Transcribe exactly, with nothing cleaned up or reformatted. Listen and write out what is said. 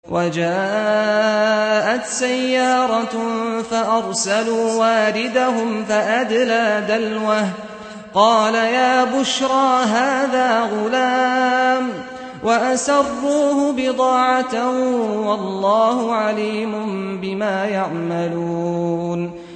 وجاءت سيارة فأرسلوا واردهم فأدلى دلوه قال يا بشرى هذا غلام وأسروه بضاعة والله عليم بما يعملون